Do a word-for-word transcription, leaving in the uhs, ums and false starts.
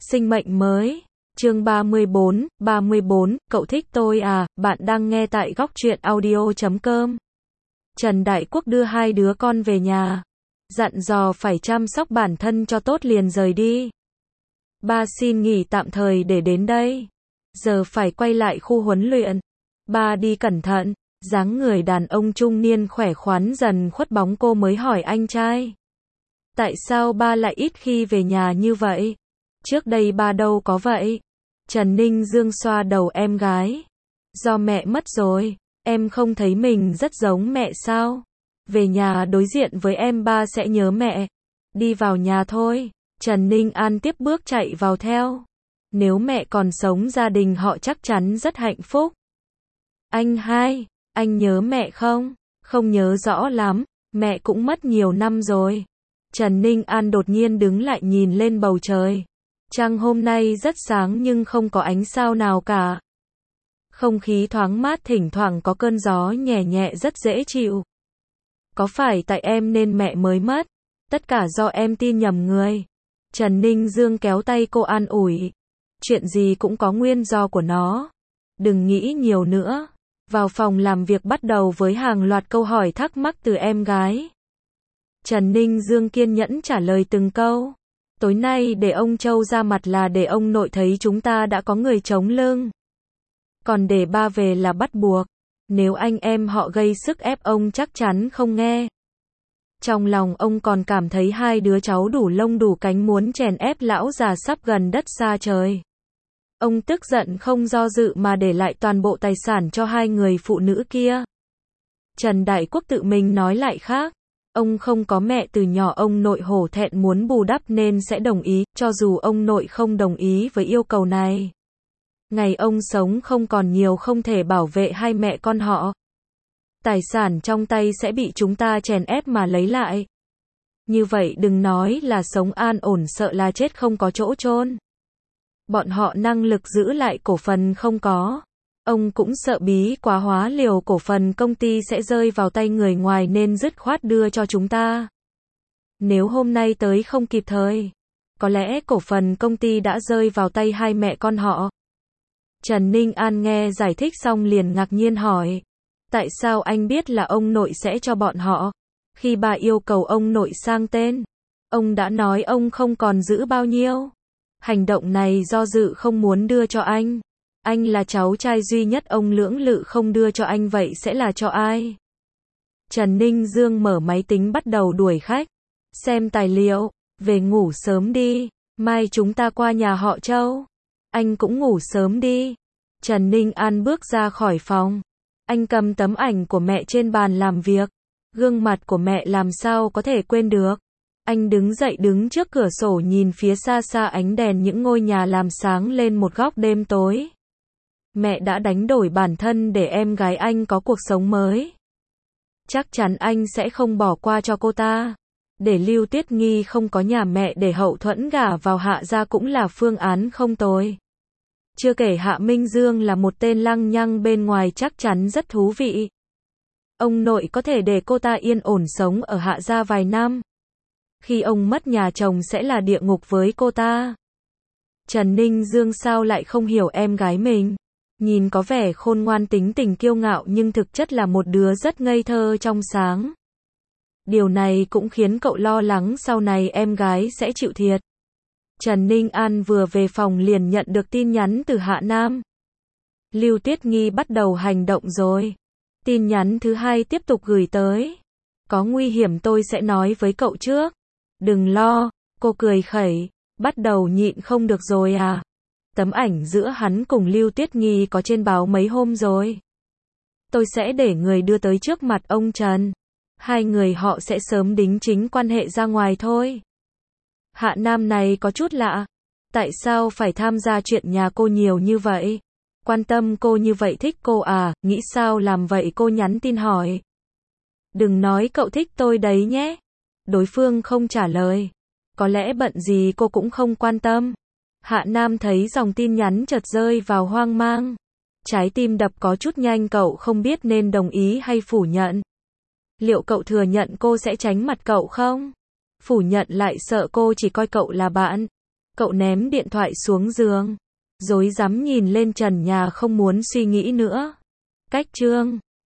Sinh mệnh mới. Chương ba mươi bốn, ba mươi bốn, cậu thích tôi à, bạn đang nghe tại góc truyện audio chấm com. Trần Đại Quốc đưa hai đứa con về nhà, dặn dò phải chăm sóc bản thân cho tốt liền rời đi. Ba xin nghỉ tạm thời để đến đây, giờ phải quay lại khu huấn luyện. Ba đi cẩn thận. Dáng người đàn ông trung niên khỏe khoắn dần khuất bóng cô mới hỏi anh trai. Tại sao ba lại ít khi về nhà như vậy? Trước đây ba đâu có vậy. Trần Ninh Dương xoa đầu em gái. Do mẹ mất rồi, em không thấy mình rất giống mẹ sao? Về nhà đối diện với em ba sẽ nhớ mẹ. Đi vào nhà thôi. Trần Ninh An tiếp bước chạy vào theo. Nếu mẹ còn sống gia đình họ chắc chắn rất hạnh phúc. Anh hai, anh nhớ mẹ không? Không nhớ rõ lắm, mẹ cũng mất nhiều năm rồi. Trần Ninh An đột nhiên đứng lại nhìn lên bầu trời. Trăng hôm nay rất sáng nhưng không có ánh sao nào cả. Không khí thoáng mát, thỉnh thoảng có cơn gió nhẹ nhẹ rất dễ chịu. Có phải tại em nên mẹ mới mất? Tất cả do em tin nhầm người. Trần Ninh Dương kéo tay cô an ủi. Chuyện gì cũng có nguyên do của nó. Đừng nghĩ nhiều nữa. Vào phòng làm việc bắt đầu với hàng loạt câu hỏi thắc mắc từ em gái. Trần Ninh Dương kiên nhẫn trả lời từng câu. Tối nay để ông Châu ra mặt là để ông nội thấy chúng ta đã có người chống lưng. Còn để ba về là bắt buộc. Nếu anh em họ gây sức ép ông chắc chắn không nghe. Trong lòng ông còn cảm thấy hai đứa cháu đủ lông đủ cánh muốn chèn ép lão già sắp gần đất xa trời. Ông tức giận không do dự mà để lại toàn bộ tài sản cho hai người phụ nữ kia. Trần Đại Quốc tự mình nói lại khác. Ông không có mẹ từ nhỏ, ông nội hổ thẹn muốn bù đắp nên sẽ đồng ý, cho dù ông nội không đồng ý với yêu cầu này. Ngày ông sống không còn nhiều, không thể bảo vệ hai mẹ con họ. Tài sản trong tay sẽ bị chúng ta chèn ép mà lấy lại. Như vậy đừng nói là sống an ổn, sợ là chết không có chỗ chôn. Bọn họ năng lực giữ lại cổ phần không có. Ông cũng sợ bí quá hóa liều cổ phần công ty sẽ rơi vào tay người ngoài nên dứt khoát đưa cho chúng ta. Nếu hôm nay tới không kịp thời, có lẽ cổ phần công ty đã rơi vào tay hai mẹ con họ. Trần Ninh An nghe giải thích xong liền ngạc nhiên hỏi. Tại sao anh biết là ông nội sẽ cho bọn họ? Khi bà yêu cầu ông nội sang tên, ông đã nói ông không còn giữ bao nhiêu. Hành động này do dự không muốn đưa cho anh. Anh là cháu trai duy nhất, ông lưỡng lự không đưa cho anh, vậy sẽ là cho ai? Trần Ninh Dương mở máy tính bắt đầu đuổi khách. Xem tài liệu, về ngủ sớm đi, mai chúng ta qua nhà họ Châu. Anh cũng ngủ sớm đi. Trần Ninh An bước ra khỏi phòng. Anh cầm tấm ảnh của mẹ trên bàn làm việc. Gương mặt của mẹ làm sao có thể quên được. Anh đứng dậy đứng trước cửa sổ nhìn phía xa xa ánh đèn những ngôi nhà làm sáng lên một góc đêm tối. Mẹ đã đánh đổi bản thân để em gái anh có cuộc sống mới. Chắc chắn anh sẽ không bỏ qua cho cô ta. Để Lưu Tiết Nghi không có nhà mẹ để hậu thuẫn gả vào Hạ gia cũng là phương án không tồi. Chưa kể Hạ Minh Dương là một tên lăng nhăng bên ngoài chắc chắn rất thú vị. Ông nội có thể để cô ta yên ổn sống ở Hạ gia vài năm. Khi ông mất, nhà chồng sẽ là địa ngục với cô ta. Trần Ninh Dương sao lại không hiểu em gái mình. Nhìn có vẻ khôn ngoan, tính tình kiêu ngạo nhưng thực chất là một đứa rất ngây thơ trong sáng. Điều này cũng khiến cậu lo lắng sau này em gái sẽ chịu thiệt. Trần Ninh An vừa về phòng liền nhận được tin nhắn từ Hạ Nam. Lưu Tiết Nghi bắt đầu hành động rồi. Tin nhắn thứ hai tiếp tục gửi tới. Có nguy hiểm tôi sẽ nói với cậu trước. Đừng lo, cô cười khẩy. Bắt đầu nhịn không được rồi à? Tấm ảnh giữa hắn cùng Lưu Tiết Nghi có trên báo mấy hôm rồi. Tôi sẽ để người đưa tới trước mặt ông Trần. Hai người họ sẽ sớm đính chính quan hệ ra ngoài thôi. Hạ Nam này có chút lạ. Tại sao phải tham gia chuyện nhà cô nhiều như vậy? Quan tâm cô như vậy, thích cô à? Nghĩ sao làm vậy? Cô nhắn tin hỏi. Đừng nói cậu thích tôi đấy nhé. Đối phương không trả lời. Có lẽ bận gì cô cũng không quan tâm. Hạ Nam thấy dòng tin nhắn chợt rơi vào hoang mang. Trái tim đập có chút nhanh, cậu không biết nên đồng ý hay phủ nhận. Liệu cậu thừa nhận cô sẽ tránh mặt cậu không? Phủ nhận lại sợ cô chỉ coi cậu là bạn. Cậu ném điện thoại xuống giường, rối rắm nhìn lên trần nhà không muốn suy nghĩ nữa. Cách chương